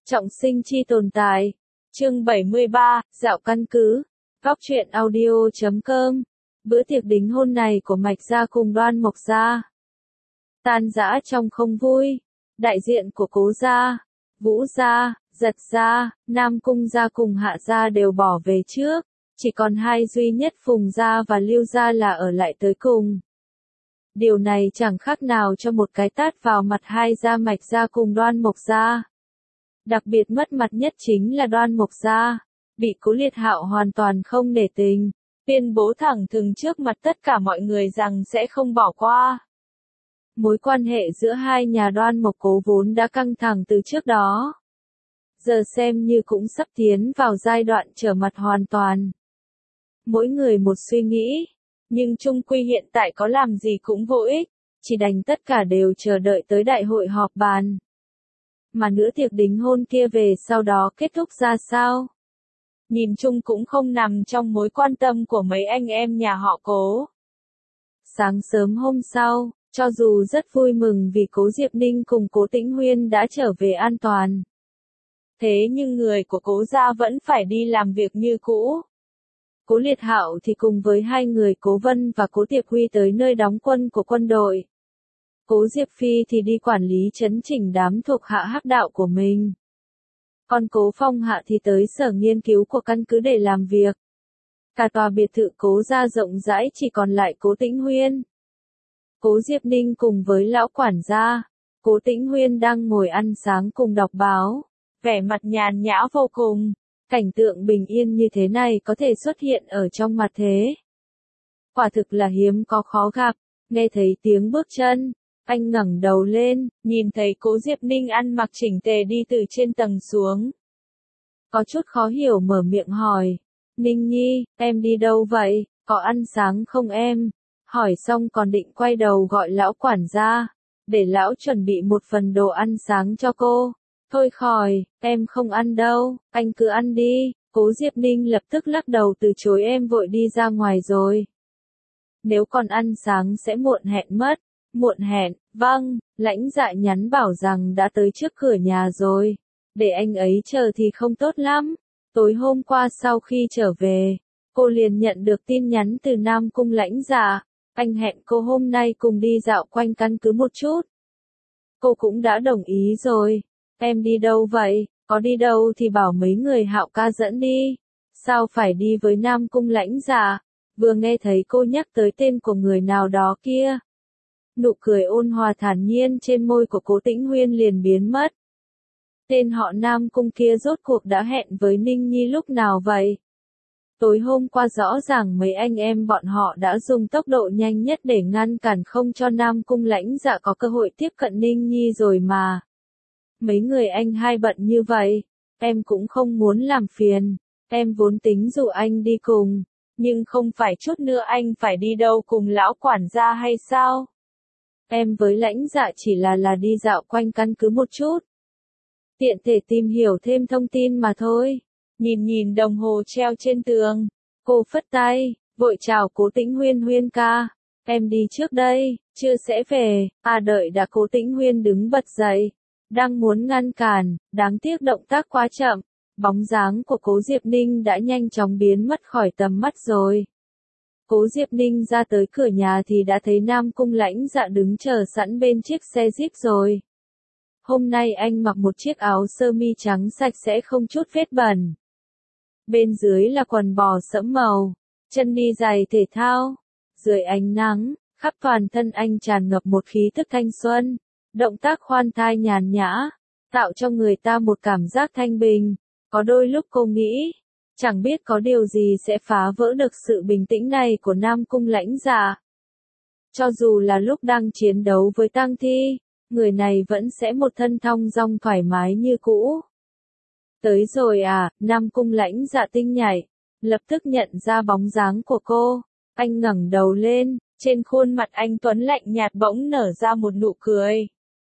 Trọng sinh chi tồn tại. Chương 73, dạo căn cứ. Góc truyện audio.com. Bữa tiệc đính hôn này của Mạch gia cùng Đoan Mộc gia tan rã trong không vui. Đại diện của Cố gia, Vũ gia, Giật gia, Nam Cung gia cùng Hạ gia đều bỏ về trước, chỉ còn hai duy nhất Phùng gia và Lưu gia là ở lại tới cùng. Điều này chẳng khác nào cho một cái tát vào mặt hai gia Mạch gia cùng Đoan Mộc gia. Đặc biệt mất mặt nhất chính là Đoan Mộc gia, bị Cố Liệt Hạo hoàn toàn không nể tình, tuyên bố thẳng thừng trước mặt tất cả mọi người rằng sẽ không bỏ qua. Mối quan hệ giữa hai nhà Đoan Mộc Cố vốn đã căng thẳng từ trước đó, giờ xem như cũng sắp tiến vào giai đoạn trở mặt hoàn toàn. Mỗi người một suy nghĩ, nhưng chung quy hiện tại có làm gì cũng vô ích, chỉ đành tất cả đều chờ đợi tới đại hội họp bàn. Mà nữa tiệc đính hôn kia về sau đó kết thúc ra sao? Nhìn chung cũng không nằm trong mối quan tâm của mấy anh em nhà họ Cố. Sáng sớm hôm sau, cho dù rất vui mừng vì Cố Diệp Ninh cùng Cố Tĩnh Huyên đã trở về an toàn, thế nhưng người của Cố gia vẫn phải đi làm việc như cũ. Cố Liệt Hạo thì cùng với hai người Cố Vân và Cố Tiệp Huy tới nơi đóng quân của quân đội. Cố Diệp Phi thì đi quản lý chấn chỉnh đám thuộc hạ hắc đạo của mình. Còn Cố Phong Hạ thì tới sở nghiên cứu của căn cứ để làm việc. Cả tòa biệt thự Cố gia rộng rãi chỉ còn lại Cố Tĩnh Huyên. Cố Diệp Ninh cùng với lão quản gia, Cố Tĩnh Huyên đang ngồi ăn sáng cùng đọc báo, vẻ mặt nhàn nhã vô cùng. Cảnh tượng bình yên như thế này có thể xuất hiện ở trong mặt thế. Quả thực là hiếm có khó gặp. Nghe thấy tiếng bước chân, anh ngẩng đầu lên, nhìn thấy Cố Diệp Ninh ăn mặc chỉnh tề đi từ trên tầng xuống. Có chút khó hiểu mở miệng hỏi, Ninh Nhi, em đi đâu vậy, có ăn sáng không em? Hỏi xong còn định quay đầu gọi lão quản gia, để lão chuẩn bị một phần đồ ăn sáng cho cô. Thôi khỏi, em không ăn đâu, anh cứ ăn đi. Cố Diệp Ninh lập tức lắc đầu từ chối, em vội đi ra ngoài rồi. Nếu còn ăn sáng sẽ muộn hẹn mất. Muộn hẹn, vâng, Lãnh Dạ nhắn bảo rằng đã tới trước cửa nhà rồi. Để anh ấy chờ thì không tốt lắm. Tối hôm qua sau khi trở về, cô liền nhận được tin nhắn từ Nam Cung Lãnh Dạ. Anh hẹn cô hôm nay cùng đi dạo quanh căn cứ một chút. Cô cũng đã đồng ý rồi. Em đi đâu vậy? Có đi đâu thì bảo mấy người Hạo ca dẫn đi. Sao phải đi với Nam Cung Lãnh Dạ? Vừa nghe thấy cô nhắc tới tên của người nào đó kia, nụ cười ôn hòa thản nhiên trên môi của Cố Tĩnh Huyên liền biến mất. Tên họ Nam Cung kia rốt cuộc đã hẹn với Ninh Nhi lúc nào vậy? Tối hôm qua rõ ràng mấy anh em bọn họ đã dùng tốc độ nhanh nhất để ngăn cản không cho Nam Cung Lãnh Dạ có cơ hội tiếp cận Ninh Nhi rồi mà. Mấy người anh hai bận như vậy, em cũng không muốn làm phiền, em vốn tính dụ anh đi cùng, nhưng không phải chút nữa anh phải đi đâu cùng lão quản gia hay sao? Em với Lãnh Dạ chỉ là đi dạo quanh căn cứ một chút. Tiện thể tìm hiểu thêm thông tin mà thôi. Nhìn đồng hồ treo trên tường, cô phất tay, vội chào Cố Tĩnh Huyên, Huyên ca, em đi trước đây, chưa sẽ về. Đợi đã. Cố Tĩnh Huyên đứng bật dậy, đang muốn ngăn cản, đáng tiếc động tác quá chậm, bóng dáng của Cố Diệp Ninh đã nhanh chóng biến mất khỏi tầm mắt rồi. Cố Diệp Ninh ra tới cửa nhà thì đã thấy Nam Cung Lãnh Dạ đứng chờ sẵn bên chiếc xe Jeep rồi. Hôm nay anh mặc một chiếc áo sơ mi trắng sạch sẽ không chút vết bẩn. Bên dưới là quần bò sẫm màu, chân đi giày thể thao. Dưới ánh nắng, khắp toàn thân anh tràn ngập một khí tức thanh xuân. Động tác khoan thai nhàn nhã, tạo cho người ta một cảm giác thanh bình. Có đôi lúc cô nghĩ, chẳng biết có điều gì sẽ phá vỡ được sự bình tĩnh này của Nam Cung Lãnh Dạ. Cho dù là lúc đang chiến đấu với tang thi, người này vẫn sẽ một thân thong dong thoải mái như cũ. Tới rồi à? Nam Cung Lãnh Dạ tinh nhảy, lập tức nhận ra bóng dáng của cô. Anh ngẩng đầu lên, trên khuôn mặt anh tuấn lạnh nhạt bỗng nở ra một nụ cười.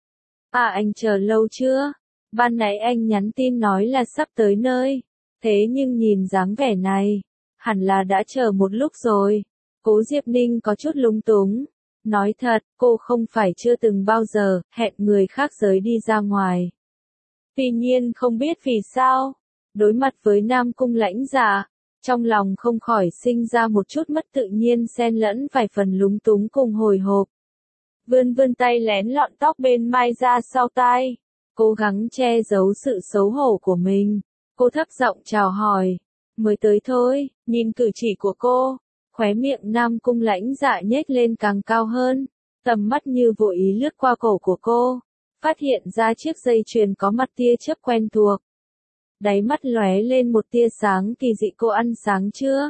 Anh chờ lâu chưa? Ban nãy anh nhắn tin nói là sắp tới nơi. Thế nhưng nhìn dáng vẻ này, hẳn là đã chờ một lúc rồi. Cố Diệp Ninh có chút lúng túng. Nói thật, cô không phải chưa từng bao giờ hẹn người khác giới đi ra ngoài. Tuy nhiên không biết vì sao, đối mặt với Nam Cung Lãnh Dạ, trong lòng không khỏi sinh ra một chút mất tự nhiên xen lẫn vài phần lúng túng cùng hồi hộp. Vươn vươn tay lén lọn tóc bên mai ra sau tai, cố gắng che giấu sự xấu hổ của mình. Cô thấp giọng chào hỏi, mới tới thôi, nhìn cử chỉ của cô, khóe miệng Nam Cung Lãnh Dạ nhếch lên càng cao hơn, tầm mắt như vô ý lướt qua cổ của cô, phát hiện ra chiếc dây chuyền có mặt tia chớp quen thuộc. Đáy mắt lóe lên một tia sáng kỳ dị. Cô ăn sáng chưa?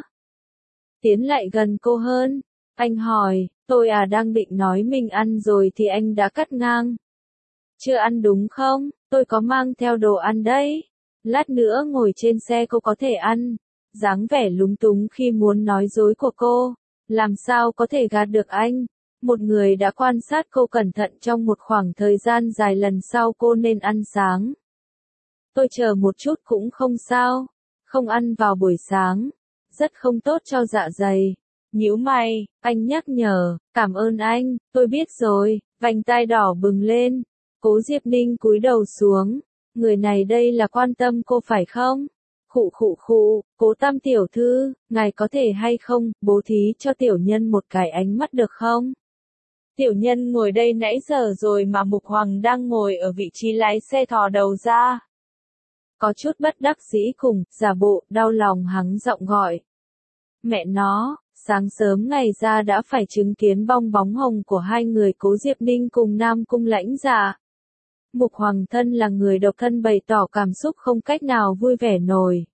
Tiến lại gần cô hơn, anh hỏi, tôi đang định nói mình ăn rồi thì anh đã cắt ngang. Chưa ăn đúng không? Tôi có mang theo đồ ăn đấy. Lát nữa ngồi trên xe cô có thể ăn. Dáng vẻ lúng túng khi muốn nói dối của cô, làm sao có thể gạt được anh? Một người đã quan sát cô cẩn thận trong một khoảng thời gian dài, lần sau cô nên ăn sáng. Tôi chờ một chút cũng không sao, không ăn vào buổi sáng, rất không tốt cho dạ dày. Nhíu mày, anh nhắc nhở, cảm ơn anh, tôi biết rồi, vành tai đỏ bừng lên. Cố Diệp Ninh cúi đầu xuống, người này đây là quan tâm cô phải không? Khụ khụ khụ, Cố Tam tiểu thư, ngài có thể hay không, bố thí cho tiểu nhân một cái ánh mắt được không? Tiểu nhân ngồi đây nãy giờ rồi mà Mục Hoàng đang ngồi ở vị trí lái xe thò đầu ra. Có chút bất đắc dĩ cùng, giả bộ, đau lòng hắng giọng gọi. Mẹ nó, sáng sớm ngày ra đã phải chứng kiến bong bóng hồng của hai người Cố Diệp Ninh cùng Nam Cung Lãnh Dạ. Mục Hoàng thân là người độc thân bày tỏ cảm xúc không cách nào vui vẻ nổi.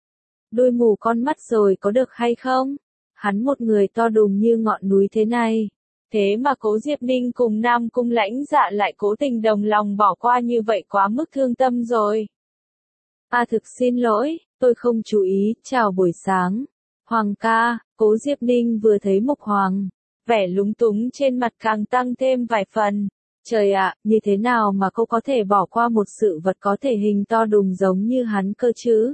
Đôi mù con mắt rồi có được hay không? Hắn một người to đùng như ngọn núi thế này. Thế mà Cố Diệp Ninh cùng Nam Cung Lãnh Dạ lại cố tình đồng lòng bỏ qua như vậy, quá mức thương tâm rồi. Thực xin lỗi, tôi không chú ý, chào buổi sáng. Hoàng ca, Cố Diệp Ninh vừa thấy Mục Hoàng, vẻ lúng túng trên mặt càng tăng thêm vài phần. Trời ạ, như thế nào mà cô có thể bỏ qua một sự vật có thể hình to đùng giống như hắn cơ chứ?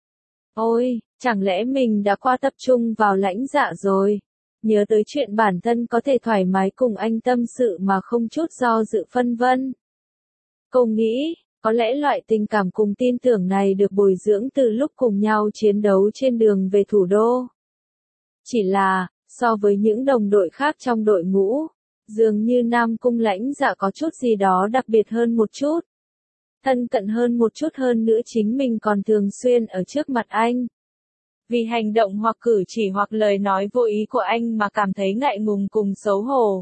Ôi, chẳng lẽ mình đã qua tập trung vào Lãnh Dạ rồi? Nhớ tới chuyện bản thân có thể thoải mái cùng anh tâm sự mà không chút do dự phân vân. Cô nghĩ, có lẽ loại tình cảm cùng tin tưởng này được bồi dưỡng từ lúc cùng nhau chiến đấu trên đường về thủ đô. Chỉ là, so với những đồng đội khác trong đội ngũ, dường như Nam Cung Lãnh Dạ có chút gì đó đặc biệt hơn một chút. Thân cận hơn một chút, hơn nữa chính mình còn thường xuyên ở trước mặt anh. Vì hành động hoặc cử chỉ hoặc lời nói vô ý của anh mà cảm thấy ngại ngùng cùng xấu hổ.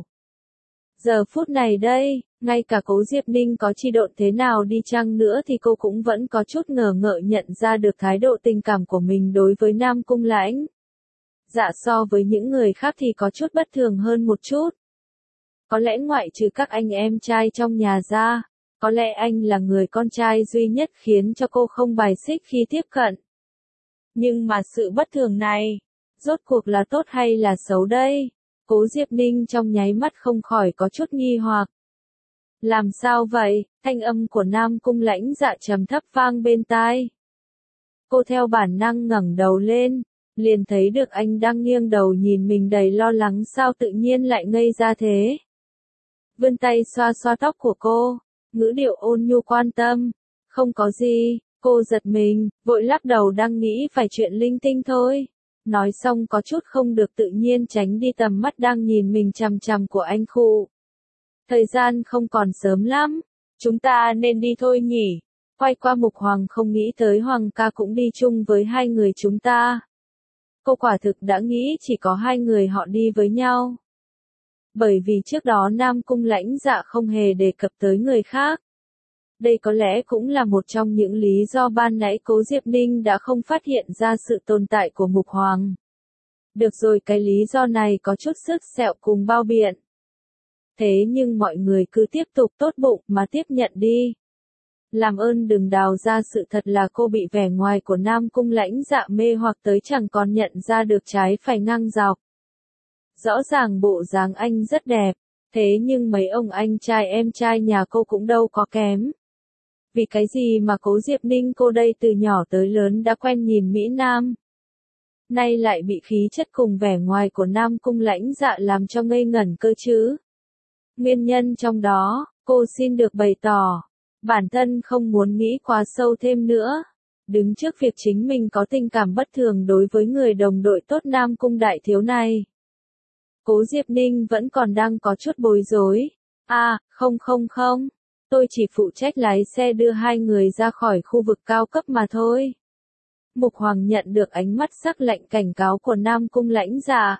Giờ phút này đây, ngay cả Cố Diệp Ninh có chi độn thế nào đi chăng nữa thì cô cũng vẫn có chút ngờ ngợ nhận ra được thái độ tình cảm của mình đối với Nam Cung Lãnh Dạ so với những người khác thì có chút bất thường hơn một chút. Có lẽ ngoại trừ các anh em trai trong nhà ra, có lẽ anh là người con trai duy nhất khiến cho cô không bài xích khi tiếp cận. Nhưng mà sự bất thường này, rốt cuộc là tốt hay là xấu đây? Cố Diệp Ninh trong nháy mắt không khỏi có chút nghi hoặc. Làm sao vậy? Thanh âm của Nam Cung Lãnh Dạ trầm thấp vang bên tai. Cô theo bản năng ngẩng đầu lên, liền thấy được anh đang nghiêng đầu nhìn mình đầy lo lắng, sao tự nhiên lại ngây ra thế. Vươn tay xoa xoa tóc của cô, ngữ điệu ôn nhu quan tâm. Không có gì, cô giật mình, vội lắc đầu đang nghĩ phải chuyện linh tinh thôi. Nói xong có chút không được tự nhiên tránh đi tầm mắt đang nhìn mình chằm chằm của anh khụ. Thời gian không còn sớm lắm, chúng ta nên đi thôi nhỉ. Quay qua Mục Hoàng, không nghĩ tới Hoàng ca cũng đi chung với hai người chúng ta. Cô quả thực đã nghĩ chỉ có hai người họ đi với nhau. Bởi vì trước đó Nam Cung Lãnh Dạ không hề đề cập tới người khác. Đây có lẽ cũng là một trong những lý do ban nãy Cố Diệp Ninh đã không phát hiện ra sự tồn tại của Mục Hoàng. Được rồi, cái lý do này có chút sức sẹo cùng bao biện. Thế nhưng mọi người cứ tiếp tục tốt bụng mà tiếp nhận đi. Làm ơn đừng đào ra sự thật là cô bị vẻ ngoài của Nam Cung Lãnh Dạ mê hoặc tới chẳng còn nhận ra được trái phải ngang dọc. Rõ ràng bộ dáng anh rất đẹp, thế nhưng mấy ông anh trai em trai nhà cô cũng đâu có kém. Vì cái gì mà Cố Diệp Ninh cô đây từ nhỏ tới lớn đã quen nhìn Mỹ Nam. Nay lại bị khí chất cùng vẻ ngoài của Nam Cung Lãnh Dạ làm cho ngây ngẩn cơ chứ. Nguyên nhân trong đó, cô xin được bày tỏ. Bản thân không muốn nghĩ quá sâu thêm nữa. Đứng trước việc chính mình có tình cảm bất thường đối với người đồng đội tốt Nam Cung đại thiếu này. Cố Diệp Ninh vẫn còn đang có chút bối rối. Không. Tôi chỉ phụ trách lái xe đưa hai người ra khỏi khu vực cao cấp mà thôi. Mục Hoàng nhận được ánh mắt sắc lạnh cảnh cáo của Nam Cung lãnh dạ.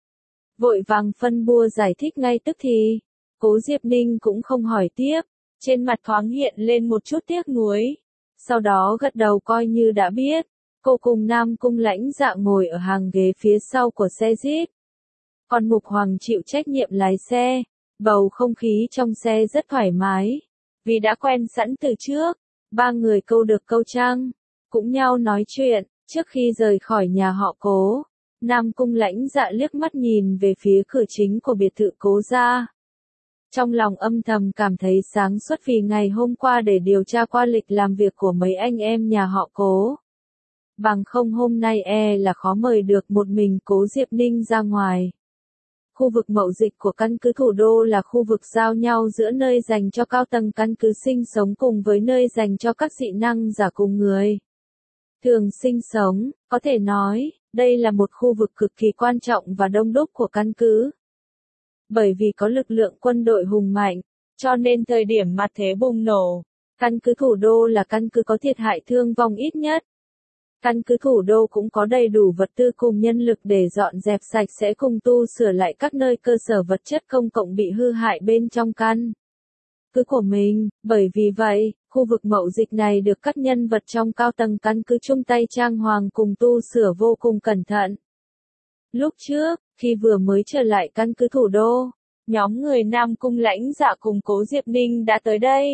Vội vàng phân bua giải thích ngay tức thì. Cố Diệp Ninh cũng không hỏi tiếp. Trên mặt thoáng hiện lên một chút tiếc nuối. Sau đó gật đầu coi như đã biết. Cô cùng Nam Cung lãnh dạ ngồi ở hàng ghế phía sau của xe Jeep. Còn Mục Hoàng chịu trách nhiệm lái xe. Bầu không khí trong xe rất thoải mái. Vì đã quen sẵn từ trước. Ba người câu được câu trăng. Cũng nhau nói chuyện. Trước khi rời khỏi nhà họ Cố, Nam Cung lãnh dạ liếc mắt nhìn về phía cửa chính của biệt thự Cố gia. Trong lòng âm thầm cảm thấy sáng suốt vì ngày hôm qua để điều tra qua lịch làm việc của mấy anh em nhà họ Cố. Bằng không hôm nay là khó mời được một mình Cố Diệp Ninh ra ngoài. Khu vực mậu dịch của căn cứ thủ đô là khu vực giao nhau giữa nơi dành cho cao tầng căn cứ sinh sống cùng với nơi dành cho các dị năng giả cùng người thường sinh sống, có thể nói, đây là một khu vực cực kỳ quan trọng và đông đúc của căn cứ. Bởi vì có lực lượng quân đội hùng mạnh, cho nên thời điểm mặt thế bùng nổ, căn cứ thủ đô là căn cứ có thiệt hại thương vong ít nhất. Căn cứ thủ đô cũng có đầy đủ vật tư cùng nhân lực để dọn dẹp sạch sẽ cùng tu sửa lại các nơi cơ sở vật chất công cộng bị hư hại bên trong căn cứ của mình. Bởi vì vậy, khu vực mậu dịch này được các nhân vật trong cao tầng căn cứ chung tay trang hoàng cùng tu sửa vô cùng cẩn thận. Lúc trước, khi vừa mới trở lại căn cứ thủ đô, nhóm người Nam Cung lãnh dạ cùng Cố Diệp Ninh đã tới đây.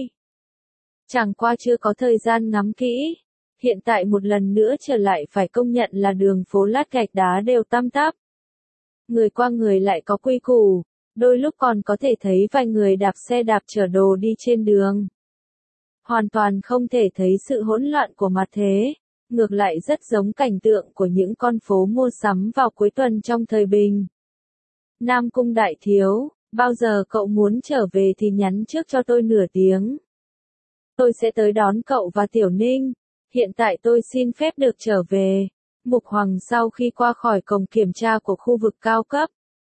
Chẳng qua chưa có thời gian ngắm kỹ. Hiện tại một lần nữa trở lại phải công nhận là đường phố lát gạch đá đều tăm tắp. Người qua người lại có quy củ, đôi lúc còn có thể thấy vài người đạp xe đạp chở đồ đi trên đường. Hoàn toàn không thể thấy sự hỗn loạn của mặt thế, ngược lại rất giống cảnh tượng của những con phố mua sắm vào cuối tuần trong thời bình. Nam Cung đại thiếu, bao giờ cậu muốn trở về thì nhắn trước cho tôi nửa tiếng. Tôi sẽ tới đón cậu và Tiểu Ninh. Hiện tại tôi xin phép được trở về. Mục Hoàng sau khi qua khỏi cổng kiểm tra của khu vực cao cấp,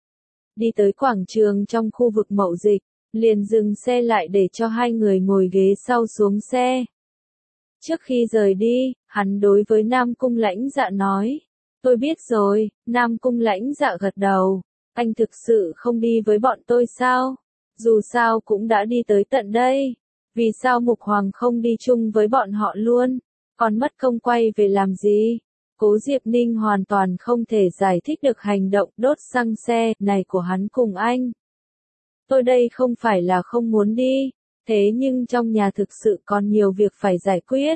đi tới quảng trường trong khu vực mậu dịch, liền dừng xe lại để cho hai người ngồi ghế sau xuống xe. Trước khi rời đi, hắn đối với Nam Cung lãnh dạ nói. Tôi biết rồi. Nam Cung lãnh dạ gật đầu. Anh thực sự không đi với bọn tôi sao? Dù sao cũng đã đi tới tận đây. Vì sao Mục Hoàng không đi chung với bọn họ luôn? Còn mất công quay về làm gì? Cố Diệp Ninh hoàn toàn không thể giải thích được hành động đốt xăng xe này của hắn cùng anh. Tôi đây không phải là không muốn đi, thế nhưng trong nhà thực sự còn nhiều việc phải giải quyết.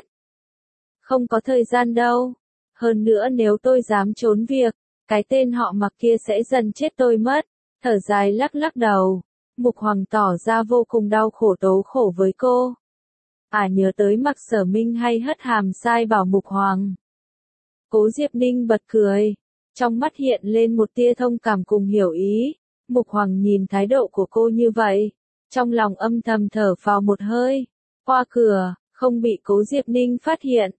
Không có thời gian đâu. Hơn nữa nếu tôi dám trốn việc, cái tên họ Mặc kia sẽ dần chết tôi mất. Thở dài lắc lắc đầu. Mục Hoàng tỏ ra vô cùng đau khổ tố khổ với cô. Nhớ tới Mặc Sở Minh hay hất hàm sai bảo Mục Hoàng. Cố Diệp Ninh bật cười. Trong mắt hiện lên một tia thông cảm cùng hiểu ý. Mục Hoàng nhìn thái độ của cô như vậy. Trong lòng âm thầm thở phào một hơi. Qua cửa, không bị Cố Diệp Ninh phát hiện.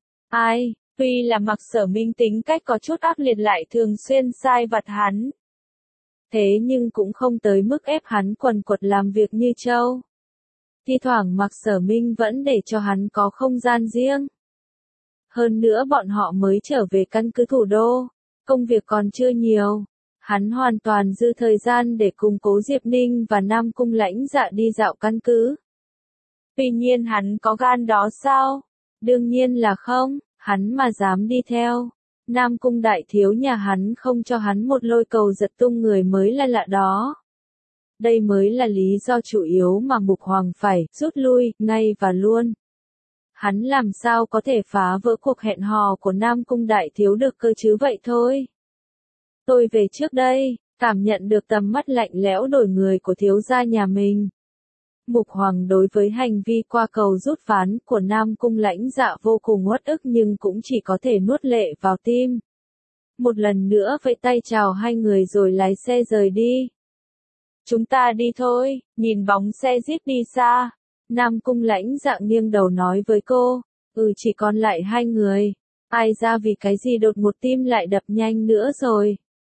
Tuy là Mặc Sở Minh tính cách có chút ác liệt lại thường xuyên sai vặt hắn. Thế nhưng cũng không tới mức ép hắn quần quật làm việc như trâu. Thi thoảng Mặc Sở Minh vẫn để cho hắn có không gian riêng. Hơn nữa bọn họ mới trở về căn cứ thủ đô, công việc còn chưa nhiều. Hắn hoàn toàn dư thời gian để cùng Cố Diệp Ninh và Nam Cung lãnh dạ đi dạo căn cứ. Tuy nhiên hắn có gan đó sao? Đương nhiên là không, hắn mà dám đi theo. Nam Cung đại thiếu nhà hắn không cho hắn một lôi cầu giật tung người mới là lạ đó. Đây mới là lý do chủ yếu mà Mục Hoàng phải rút lui ngay và luôn. Hắn làm sao có thể phá vỡ cuộc hẹn hò của Nam Cung đại thiếu được cơ chứ vậy thôi. Tôi về trước đây, cảm nhận được tầm mắt lạnh lẽo đổi người của thiếu gia nhà mình. Mục Hoàng đối với hành vi qua cầu rút ván của Nam Cung lãnh dạ vô cùng uất ức nhưng cũng chỉ có thể nuốt lệ vào tim. Một lần nữa vẫy tay chào hai người rồi lái xe rời đi. Chúng ta đi thôi, nhìn bóng xe Jeep đi xa. Nam Cung Lãnh Dạ nghiêng đầu nói với cô, chỉ còn lại 2 người. Ai ra vì cái gì đột một tim lại đập nhanh nữa rồi.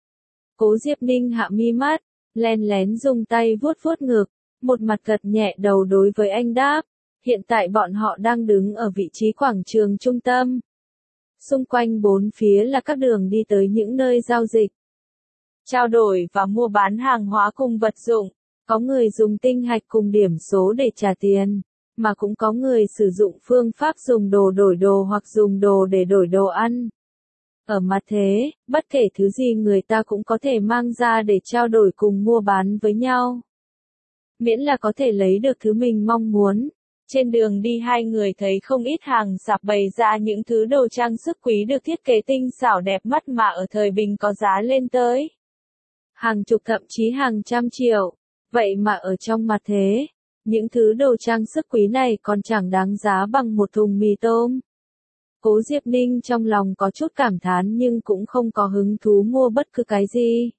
Cố Diệp Ninh hạ mi mắt, len lén dùng tay vuốt vuốt ngực, một mặt gật nhẹ đầu đối với anh đáp. Hiện tại bọn họ đang đứng ở vị trí quảng trường trung tâm. Xung quanh bốn phía là các đường đi tới những nơi giao dịch, trao đổi và mua bán hàng hóa cùng vật dụng. Có người dùng tinh hạch cùng điểm số để trả tiền, mà cũng có người sử dụng phương pháp dùng đồ đổi đồ hoặc dùng đồ để đổi đồ ăn. Ở mặt thế, bất kể thứ gì người ta cũng có thể mang ra để trao đổi cùng mua bán với nhau. Miễn là có thể lấy được thứ mình mong muốn. Trên đường đi 2 người thấy không ít hàng sạp bày ra những thứ đồ trang sức quý được thiết kế tinh xảo đẹp mắt mà ở thời bình có giá lên tới hàng chục thậm chí hàng trăm triệu. Vậy mà ở trong mặt thế, những thứ đồ trang sức quý này còn chẳng đáng giá bằng một thùng mì tôm. Cố Diệp Ninh trong lòng có chút cảm thán nhưng cũng không có hứng thú mua bất cứ cái gì.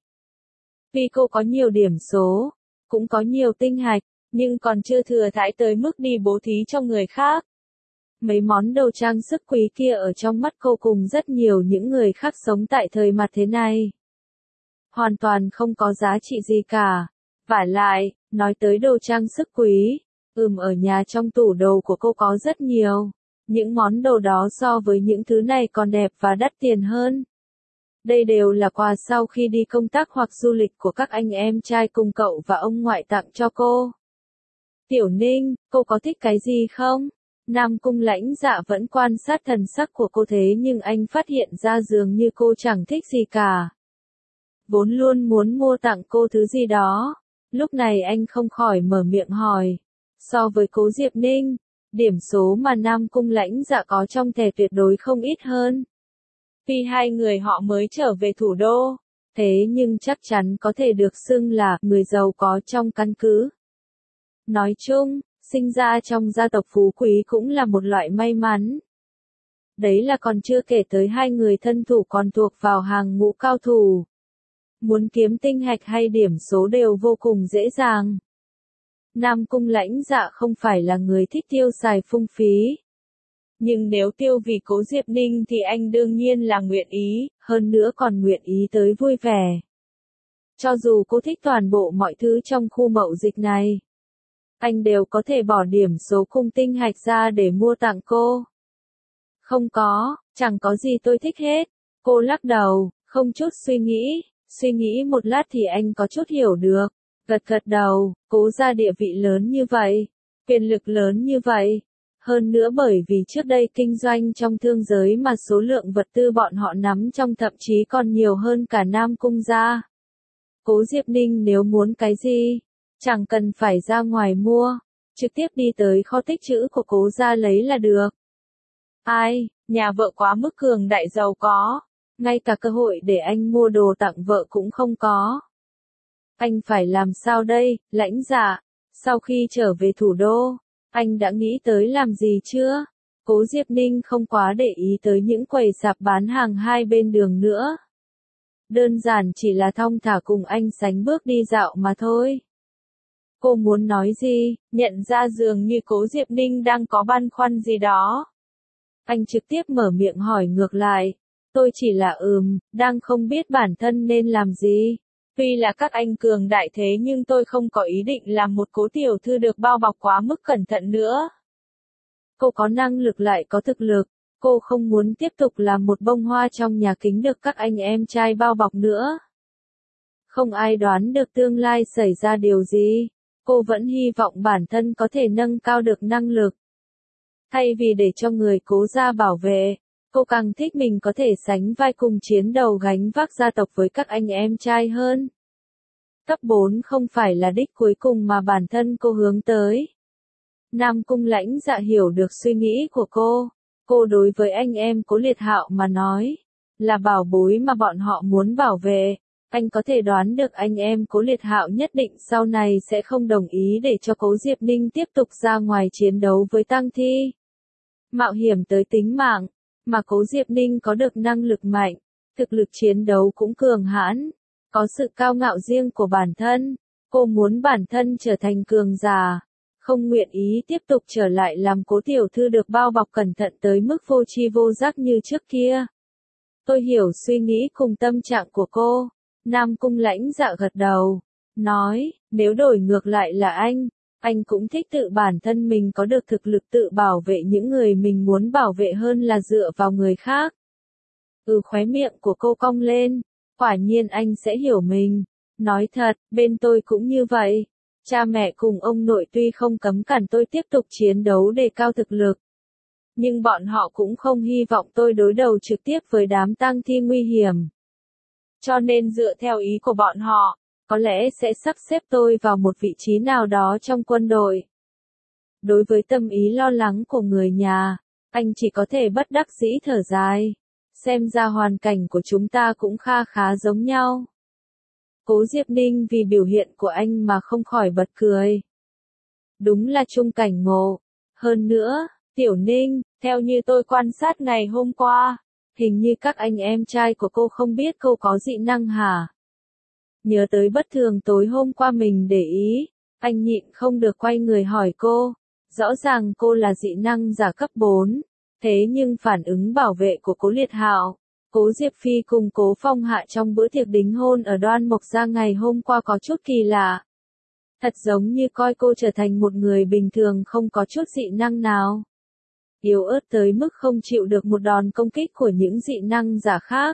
Vì cô có nhiều điểm số, cũng có nhiều tinh hạch, nhưng còn chưa thừa thãi tới mức đi bố thí cho người khác. Mấy món đồ trang sức quý kia ở trong mắt cô cùng rất nhiều những người khác sống tại thời mặt thế này, hoàn toàn không có giá trị gì cả. Vả lại, nói tới đồ trang sức quý, ở nhà trong tủ đồ của cô có rất nhiều. Những món đồ đó so với những thứ này còn đẹp và đắt tiền hơn. Đây đều là quà sau khi đi công tác hoặc du lịch của các anh em trai cùng cậu và ông ngoại tặng cho cô. Tiểu Ninh, cô có thích cái gì không? Nam Cung Lãnh Dạ vẫn quan sát thần sắc của cô thế nhưng anh phát hiện ra dường như cô chẳng thích gì cả. Vốn luôn muốn mua tặng cô thứ gì đó. Lúc này anh không khỏi mở miệng hỏi. So với Cố Diệp Ninh, điểm số mà Nam Cung Lãnh Dạ có trong thẻ tuyệt đối không ít hơn. Vì 2 người họ mới trở về thủ đô, thế nhưng chắc chắn có thể được xưng là người giàu có trong căn cứ. Nói chung, sinh ra trong gia tộc phú quý cũng là một loại may mắn. Đấy là còn chưa kể tới 2 người thân thủ còn thuộc vào hàng ngũ cao thủ. Muốn kiếm tinh hạch hay điểm số đều vô cùng dễ dàng. Nam Cung Lãnh Dạ không phải là người thích tiêu xài phung phí. Nhưng nếu tiêu vì Cố Diệp Ninh thì anh đương nhiên là nguyện ý, hơn nữa còn nguyện ý tới vui vẻ. Cho dù cô thích toàn bộ mọi thứ trong khu mậu dịch này, anh đều có thể bỏ điểm số cùng tinh hạch ra để mua tặng cô. Không có, chẳng có gì tôi thích hết. Cô lắc đầu, không chút suy nghĩ một lát thì anh có chút hiểu được. Gật gật đầu, Cố gia địa vị lớn như vậy, quyền lực lớn như vậy. Hơn nữa bởi vì trước đây kinh doanh trong thương giới mà số lượng vật tư bọn họ nắm trong thậm chí còn nhiều hơn cả Nam Cung gia. Cố Diệp Ninh nếu muốn cái gì, chẳng cần phải ra ngoài mua, trực tiếp đi tới kho tích trữ của Cố gia lấy là được. Ai, nhà vợ quá mức cường đại giàu có, ngay cả cơ hội để anh mua đồ tặng vợ cũng không có. Anh phải làm sao đây, Lãnh Dạ? Sau khi trở về thủ đô, anh đã nghĩ tới làm gì chưa? Cố Diệp Ninh không quá để ý tới những quầy sạp bán hàng hai bên đường nữa. Đơn giản chỉ là thong thả cùng anh sánh bước đi dạo mà thôi. Cô muốn nói gì, nhận ra dường như Cố Diệp Ninh đang có băn khoăn gì đó. Anh trực tiếp mở miệng hỏi ngược lại. Tôi chỉ là đang không biết bản thân nên làm gì. Tuy là các anh cường đại thế nhưng tôi không có ý định làm một cố tiểu thư được bao bọc quá mức cẩn thận nữa. Cô có năng lực lại có thực lực, cô không muốn tiếp tục làm một bông hoa trong nhà kính được các anh em trai bao bọc nữa. Không ai đoán được tương lai xảy ra điều gì, cô vẫn hy vọng bản thân có thể nâng cao được năng lực. Thay vì để cho người Cố gia bảo vệ, cô càng thích mình có thể sánh vai cùng chiến đầu gánh vác gia tộc với các anh em trai hơn. Cấp 4 không phải là đích cuối cùng mà bản thân cô hướng tới. Nam Cung Lãnh Dạ hiểu được suy nghĩ của cô. Cô đối với anh em Cố Liệt Hạo mà nói, là bảo bối mà bọn họ muốn bảo vệ. Anh có thể đoán được anh em Cố Liệt Hạo nhất định sau này sẽ không đồng ý để cho Cố Diệp Ninh tiếp tục ra ngoài chiến đấu với tang thi. Mạo hiểm tới tính mạng. Mà Cố Diệp Ninh có được năng lực mạnh, thực lực chiến đấu cũng cường hãn, có sự cao ngạo riêng của bản thân, cô muốn bản thân trở thành cường giả, không nguyện ý tiếp tục trở lại làm Cố tiểu thư được bao bọc cẩn thận tới mức vô tri vô giác như trước kia. Tôi hiểu suy nghĩ cùng tâm trạng của cô. Nam Cung Lãnh Dạ gật đầu, nói, nếu đổi ngược lại là anh cũng thích tự bản thân mình có được thực lực tự bảo vệ những người mình muốn bảo vệ hơn là dựa vào người khác. Khóe miệng của cô cong lên, quả nhiên anh sẽ hiểu mình. Nói thật, bên tôi cũng như vậy. Cha mẹ cùng ông nội tuy không cấm cản tôi tiếp tục chiến đấu đề cao thực lực, nhưng bọn họ cũng không hy vọng tôi đối đầu trực tiếp với đám tang thi nguy hiểm. Cho nên dựa theo ý của bọn họ, có lẽ sẽ sắp xếp tôi vào một vị trí nào đó trong quân đội. Đối với tâm ý lo lắng của người nhà, anh chỉ có thể bất đắc dĩ thở dài. Xem ra hoàn cảnh của chúng ta cũng kha khá giống nhau. Cố Diệp Ninh vì biểu hiện của anh mà không khỏi bật cười. Đúng là chung cảnh ngộ. Hơn nữa, Tiểu Ninh, theo như tôi quan sát ngày hôm qua, hình như các anh em trai của cô không biết cô có dị năng hả? Nhớ tới bất thường tối hôm qua mình để ý, anh nhịn không được quay người hỏi cô. Rõ ràng cô là dị năng giả cấp 4, thế nhưng phản ứng bảo vệ của Cố Liệt Hạo, Cố Diệp Phi cùng Cố Phong Hạ trong bữa tiệc đính hôn ở Đoan Mộc Gia ngày hôm qua có chút kỳ lạ. Thật giống như coi cô trở thành một người bình thường không có chút dị năng nào. Yếu ớt tới mức không chịu được một đòn công kích của những dị năng giả khác.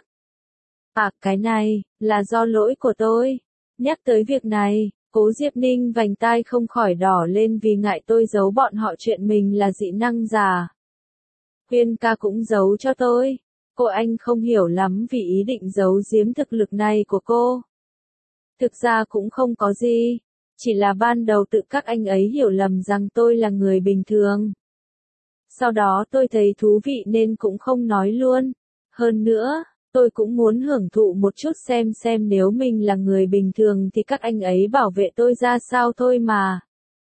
Cái này, là do lỗi của tôi. Nhắc tới việc này, Cố Diệp Ninh vành tai không khỏi đỏ lên vì ngại tôi giấu bọn họ chuyện mình là dị năng giả. Huyên ca cũng giấu cho tôi. Cô anh không hiểu lắm vì ý định giấu giếm thực lực này của cô. Thực ra cũng không có gì. Chỉ là ban đầu tự các anh ấy hiểu lầm rằng tôi là người bình thường. Sau đó tôi thấy thú vị nên cũng không nói luôn. Hơn nữa, tôi cũng muốn hưởng thụ một chút xem nếu mình là người bình thường thì các anh ấy bảo vệ tôi ra sao thôi mà.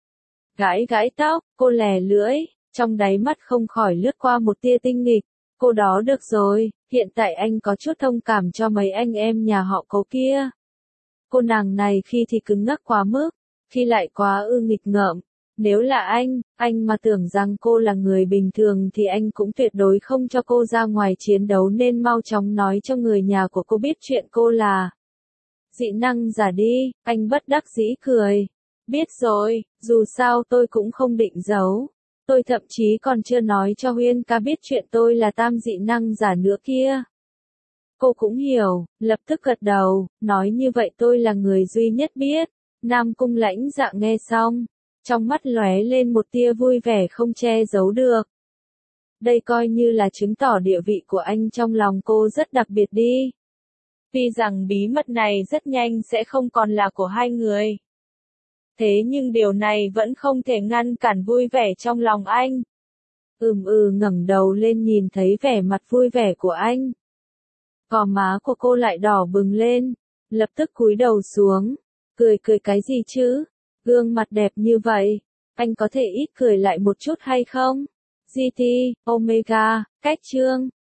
Gãi gãi tóc, cô lè lưỡi, trong đáy mắt không khỏi lướt qua một tia tinh nghịch. Cô đó được rồi, hiện tại anh có chút thông cảm cho mấy anh em nhà họ Cố kia. Cô nàng này khi thì cứng ngắc quá mức, khi lại quá nghịch ngợm. Nếu là anh mà tưởng rằng cô là người bình thường thì anh cũng tuyệt đối không cho cô ra ngoài chiến đấu nên mau chóng nói cho người nhà của cô biết chuyện cô là dị năng giả đi, anh bất đắc dĩ cười. Biết rồi, dù sao tôi cũng không định giấu. Tôi thậm chí còn chưa nói cho Huyên ca biết chuyện tôi là tam dị năng giả nữa kia. Cô cũng hiểu, lập tức gật đầu, nói như vậy tôi là người duy nhất biết. Nam Cung Lãnh Dạ nghe xong, trong mắt lóe lên một tia vui vẻ không che giấu được. Đây coi như là chứng tỏ địa vị của anh trong lòng cô rất đặc biệt đi. Tuy rằng bí mật này rất nhanh sẽ không còn là của hai người. Thế nhưng điều này vẫn không thể ngăn cản vui vẻ trong lòng anh. Ngẩng đầu lên nhìn thấy vẻ mặt vui vẻ của anh. Gò má của cô lại đỏ bừng lên, lập tức cúi đầu xuống. Cười cái gì chứ? Gương mặt đẹp như vậy, anh có thể ít cười lại một chút hay không? GT, Omega, cách chương.